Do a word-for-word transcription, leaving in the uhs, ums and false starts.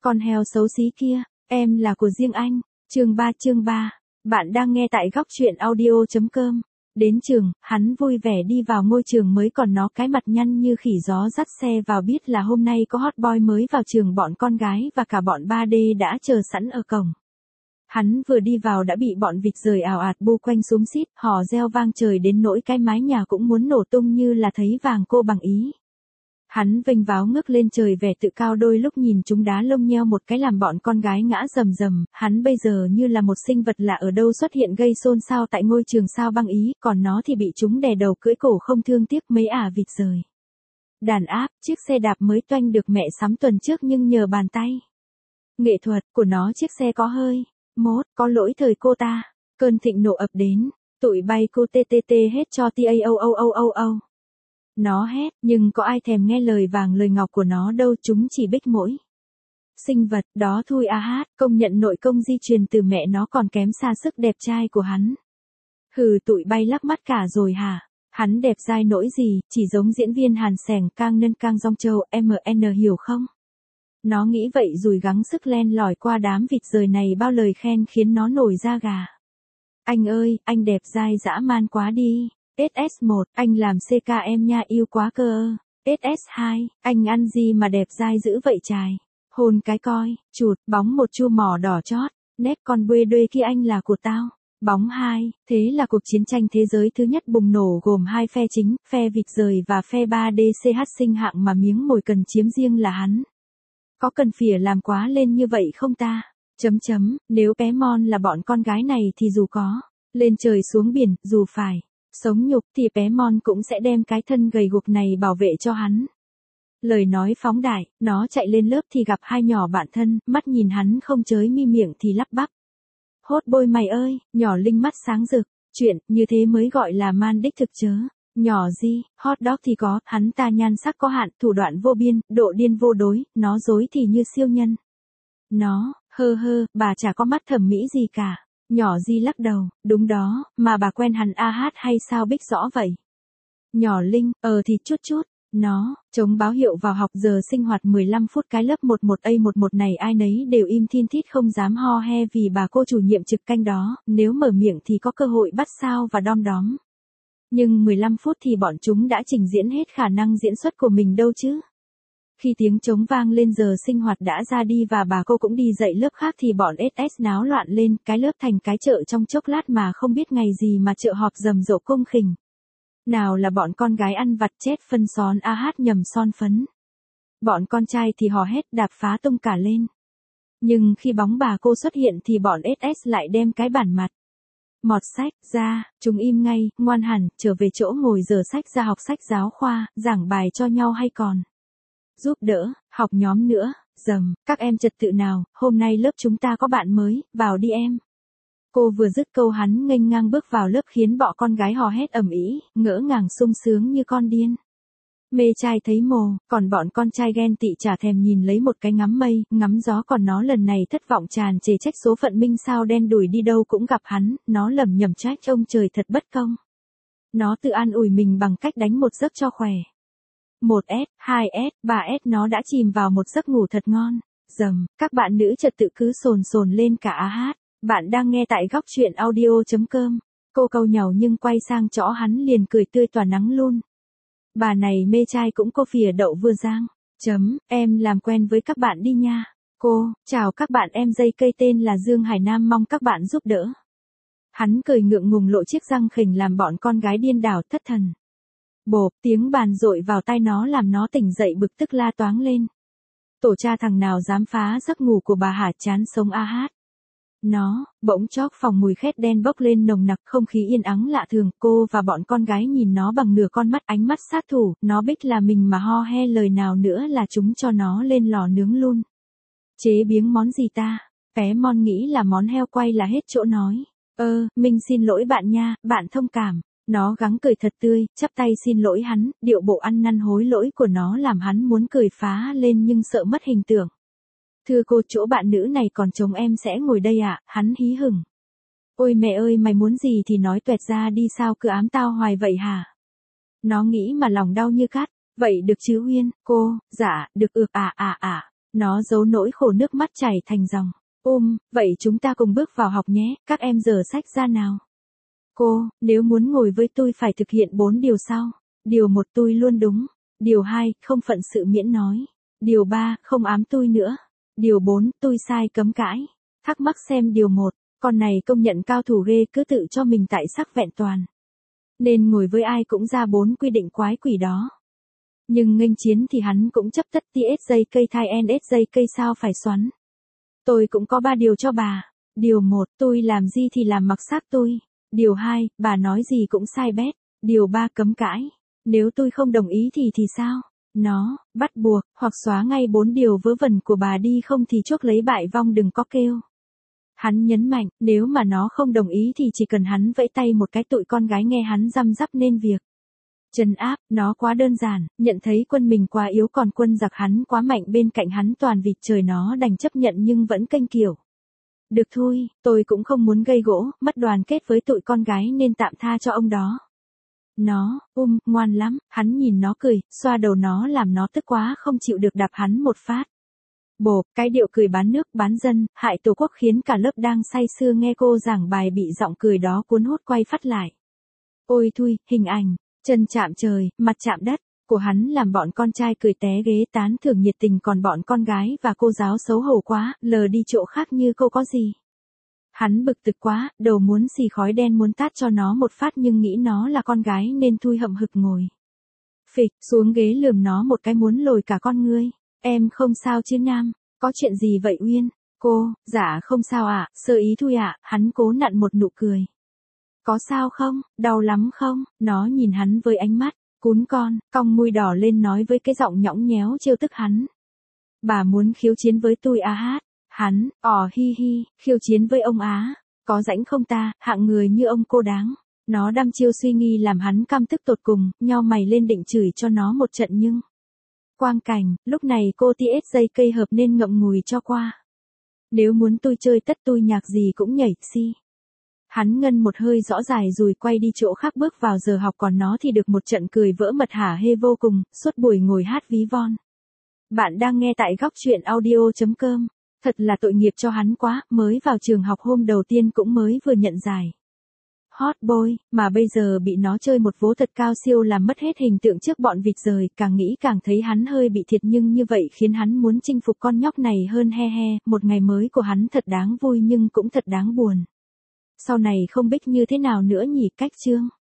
Con heo xấu xí kia, em là của riêng anh. Chương ba chương ba. Bạn đang nghe tại góc truyện audio chấm com. Đến trường, hắn vui vẻ đi vào ngôi trường mới còn nó cái mặt nhăn như khỉ gió dắt xe vào biết là hôm nay có hot boy mới vào trường, bọn con gái và cả bọn ba D đã chờ sẵn ở cổng. Hắn vừa đi vào đã bị bọn vịt rời ào ạt bu quanh xúm xít, hò reo vang trời đến nỗi cái mái nhà cũng muốn nổ tung như là thấy vàng cô bằng ý. Hắn vênh váo ngước lên trời vẻ tự cao, đôi lúc nhìn chúng đá lông nheo một cái làm bọn con gái ngã rầm rầm. Hắn bây giờ như là một sinh vật lạ ở đâu xuất hiện gây xôn xao tại ngôi trường sao băng ý, còn nó thì bị chúng đè đầu cưỡi cổ không thương tiếc mấy ả vịt rời. Đàn áp, chiếc xe đạp mới toanh được mẹ sắm tuần trước nhưng nhờ bàn tay nghệ thuật của nó chiếc xe có hơi mốt, có lỗi thời cô ta. Cơn thịnh nộ ập đến, tụi bay cô ttt hết cho tao. Nó hét, nhưng có ai thèm nghe lời vàng lời ngọc của nó đâu, chúng chỉ bích mỗi sinh vật, đó thui a hát, công nhận nội công di truyền từ mẹ nó còn kém xa sức đẹp trai của hắn. Hừ, tụi bay lắc mắt cả rồi hả? Hắn đẹp dai nỗi gì, chỉ giống diễn viên Hàn Sẻng Cang Nân Cang Dong Châu, em en hiểu không? Nó nghĩ vậy rồi gắng sức len lỏi qua đám vịt rời này, bao lời khen khiến nó nổi da gà. Anh ơi, anh đẹp dai dã man quá đi. ét ét một, anh làm xê ca em nha, yêu quá cơ. ét ét hai, anh ăn gì mà đẹp dai dữ vậy trai. Hôn cái coi, chụt, bóng một chu mỏ đỏ chót, nét con bê đuê kia anh là của tao. Bóng hai, thế là cuộc chiến tranh thế giới thứ nhất bùng nổ gồm hai phe chính, phe vịt rời và phe ba D C H sinh hạng mà miếng mồi cần chiếm riêng là hắn. Có cần phỉa làm quá lên như vậy không ta? Chấm chấm, nếu bé Mon là bọn con gái này thì dù có lên trời xuống biển, dù phải sống nhục thì bé Mon cũng sẽ đem cái thân gầy guộc này bảo vệ cho hắn. Lời nói phóng đại, nó chạy lên lớp thì gặp hai nhỏ bạn thân, mắt nhìn hắn không chới mi, miệng thì lắp bắp. Hốt bôi mày ơi, nhỏ Linh mắt sáng rực, chuyện như thế mới gọi là man đích thực chớ. Nhỏ gì, hot dog thì có, hắn ta nhan sắc có hạn, thủ đoạn vô biên, độ điên vô đối, nó dối thì như siêu nhân. Nó, hơ hơ, bà chả có mắt thẩm mỹ gì cả. Nhỏ Di lắc đầu, đúng đó, mà bà quen hắn a hát hay sao bích rõ vậy? Nhỏ Linh, ờ thì chút chút. Nó, chống báo hiệu vào học giờ sinh hoạt mười lăm phút, cái lớp mười một A mười một này ai nấy đều im thin thít không dám ho he vì bà cô chủ nhiệm trực canh đó, nếu mở miệng thì có cơ hội bắt sao và đom đóm. Nhưng mười lăm phút thì bọn chúng đã trình diễn hết khả năng diễn xuất của mình đâu chứ. Khi tiếng trống vang lên giờ sinh hoạt đã ra đi và bà cô cũng đi dạy lớp khác thì bọn ét ét náo loạn lên, cái lớp thành cái chợ trong chốc lát mà không biết ngày gì mà chợ họp rầm rộ cung khỉnh. Nào là bọn con gái ăn vặt chết phân xón a hát nhầm son phấn. Bọn con trai thì hò hét đạp phá tung cả lên. Nhưng khi bóng bà cô xuất hiện thì bọn ét ét lại đem cái bản mặt mọt sách ra, chúng im ngay, ngoan hẳn, trở về chỗ ngồi dở sách ra học sách giáo khoa, giảng bài cho nhau hay còn giúp đỡ, học nhóm nữa, dầm, các em trật tự nào, hôm nay lớp chúng ta có bạn mới, vào đi em. Cô vừa dứt câu hắn nghênh ngang bước vào lớp khiến bọn con gái hò hét ầm ĩ, ngỡ ngàng sung sướng như con điên. Mê trai thấy mồ, còn bọn con trai ghen tị chả thèm nhìn lấy một cái ngắm mây, ngắm gió, còn nó lần này thất vọng tràn trề trách số phận minh sao đen đủi đi đâu cũng gặp hắn, nó lẩm nhẩm trách ông trời thật bất công. Nó tự an ủi mình bằng cách đánh một giấc cho khỏe. một S, hai S, ba S nó đã chìm vào một giấc ngủ thật ngon. Dầm, các bạn nữ trật tự cứ sồn sồn lên cả a hát. Bạn đang nghe tại góc truyện audio chấm com. Cô câu nhàu nhưng quay sang chõ hắn liền cười tươi tỏa nắng luôn. Bà này mê trai cũng cô phìa đậu vừa giang. Chấm, em làm quen với các bạn đi nha. Cô, chào các bạn, em dây cây tên là Dương Hải Nam, mong các bạn giúp đỡ. Hắn cười ngượng ngùng lộ chiếc răng khỉnh làm bọn con gái điên đảo thất thần. Bộp, tiếng bàn dội vào tai nó làm nó tỉnh dậy bực tức la toáng lên. Tổ cha thằng nào dám phá giấc ngủ của bà hả, chán sống a hát. Nó, bỗng chốc phòng mùi khét đen bốc lên nồng nặc, không khí yên ắng lạ thường, cô và bọn con gái nhìn nó bằng nửa con mắt, ánh mắt sát thủ, nó bích là mình mà ho he lời nào nữa là chúng cho nó lên lò nướng luôn. Chế biếng món gì ta? Bé Mon nghĩ là món heo quay là hết chỗ nói. Ơ, mình xin lỗi bạn nha, bạn thông cảm. Nó gắng cười thật tươi, chắp tay xin lỗi hắn, điệu bộ ăn năn hối lỗi của nó làm hắn muốn cười phá lên nhưng sợ mất hình tượng. Thưa cô, chỗ bạn nữ này còn trống, em sẽ ngồi đây ạ, à? Hắn hí hửng. Ôi mẹ ơi, mày muốn gì thì nói tuẹt ra đi, sao cứ ám tao hoài vậy hả? Nó nghĩ mà lòng đau như cắt. Vậy được chứ Uyên, cô, dạ, được ược à à à. Nó giấu nỗi khổ nước mắt chảy thành dòng. Ôm, vậy chúng ta cùng bước vào học nhé, các em dở sách ra nào. Cô, nếu muốn ngồi với tôi phải thực hiện bốn điều sau. Điều một tôi luôn đúng. Điều hai, không phận sự miễn nói. Điều ba, không ám tôi nữa. Điều bốn, tôi sai cấm cãi. Thắc mắc xem điều một, con này công nhận cao thủ ghê cứ tự cho mình tại sắc vẹn toàn. Nên ngồi với ai cũng ra bốn quy định quái quỷ đó. Nhưng nghênh chiến thì hắn cũng chấp tất tê ét giây cây thai en ét giây cây sao phải xoắn. Tôi cũng có ba điều cho bà. Điều một, tôi làm gì thì làm mặc xác tôi. Điều hai, bà nói gì cũng sai bét. Điều ba, cấm cãi. Nếu tôi không đồng ý thì thì sao? Nó, bắt buộc, hoặc xóa ngay bốn điều vớ vẩn của bà đi không thì chuốc lấy bại vong đừng có kêu. Hắn nhấn mạnh, nếu mà nó không đồng ý thì chỉ cần hắn vẫy tay một cái tụi con gái nghe hắn răm rắp nên việc. Trấn áp, nó quá đơn giản, nhận thấy quân mình quá yếu còn quân giặc hắn quá mạnh bên cạnh hắn toàn vịt trời nó đành chấp nhận nhưng vẫn kênh kiểu. Được thôi, tôi cũng không muốn gây gỗ, mất đoàn kết với tụi con gái nên tạm tha cho ông đó. Nó, um, ngoan lắm, hắn nhìn nó cười, xoa đầu nó làm nó tức quá không chịu được đạp hắn một phát. Bộp, cái điệu cười bán nước bán dân, hại tổ quốc khiến cả lớp đang say sưa nghe cô giảng bài bị giọng cười đó cuốn hút quay phát lại. Ôi thui, hình ảnh, chân chạm trời, mặt chạm đất, của hắn làm bọn con trai cười té ghế tán thưởng nhiệt tình còn bọn con gái và cô giáo xấu hổ quá, lờ đi chỗ khác như cô có gì. Hắn bực tức quá, đầu muốn xì khói đen muốn tát cho nó một phát nhưng nghĩ nó là con gái nên thui hậm hực ngồi. Phịch, xuống ghế lườm nó một cái muốn lồi cả con ngươi. Em không sao chứ Nam, có chuyện gì vậy Uyên? Cô, dạ không sao ạ, à, sơ ý thôi ạ, à, hắn cố nặn một nụ cười. Có sao không, đau lắm không? Nó nhìn hắn với ánh mắt, cún con, cong môi đỏ lên nói với cái giọng nhõng nhéo trêu tức hắn. Bà muốn khiêu chiến với tôi à hát? Hắn, ỏ hi hi, khiêu chiến với ông Á. Có rãnh không ta, hạng người như ông cô đáng. Nó đăm chiêu suy nghi làm hắn căm tức tột cùng, nhao mày lên định chửi cho nó một trận nhưng. Quang cảnh, lúc này cô tê ét dây cây hợp nên ngậm ngùi cho qua. Nếu muốn tôi chơi tất tôi nhạc gì cũng nhảy si. Hắn ngân một hơi rõ dài rồi quay đi chỗ khác bước vào giờ học còn nó thì được một trận cười vỡ mật hả hê vô cùng, suốt buổi ngồi hát ví von. Bạn đang nghe tại góc truyện audio chấm com. Thật là tội nghiệp cho hắn quá, mới vào trường học hôm đầu tiên cũng mới vừa nhận giải. Hot boy, mà bây giờ bị nó chơi một vố thật cao siêu làm mất hết hình tượng trước bọn vịt rời, càng nghĩ càng thấy hắn hơi bị thiệt nhưng như vậy khiến hắn muốn chinh phục con nhóc này hơn he he, một ngày mới của hắn thật đáng vui nhưng cũng thật đáng buồn. Sau này không biết như thế nào nữa nhỉ cách chương.